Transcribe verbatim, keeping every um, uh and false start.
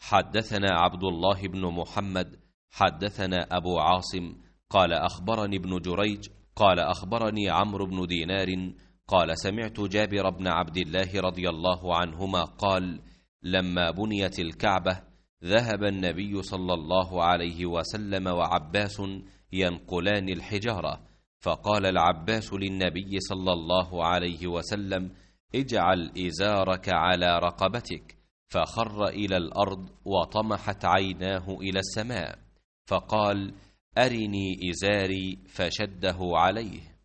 حدثنا عبد الله بن محمد حدثنا أبو عاصم قال أخبرني ابن جريج قال أخبرني عمرو بن دينار قال سمعت جابر بن عبد الله رضي الله عنهما قال لما بنيت الكعبة ذهب النبي صلى الله عليه وسلم وعباس ينقلان الحجارة، فقال العباس للنبي صلى الله عليه وسلم اجعل إزارك على رقبتك، فخر إلى الأرض وطمحت عيناه إلى السماء، فقال أرني إزاري، فشده عليه.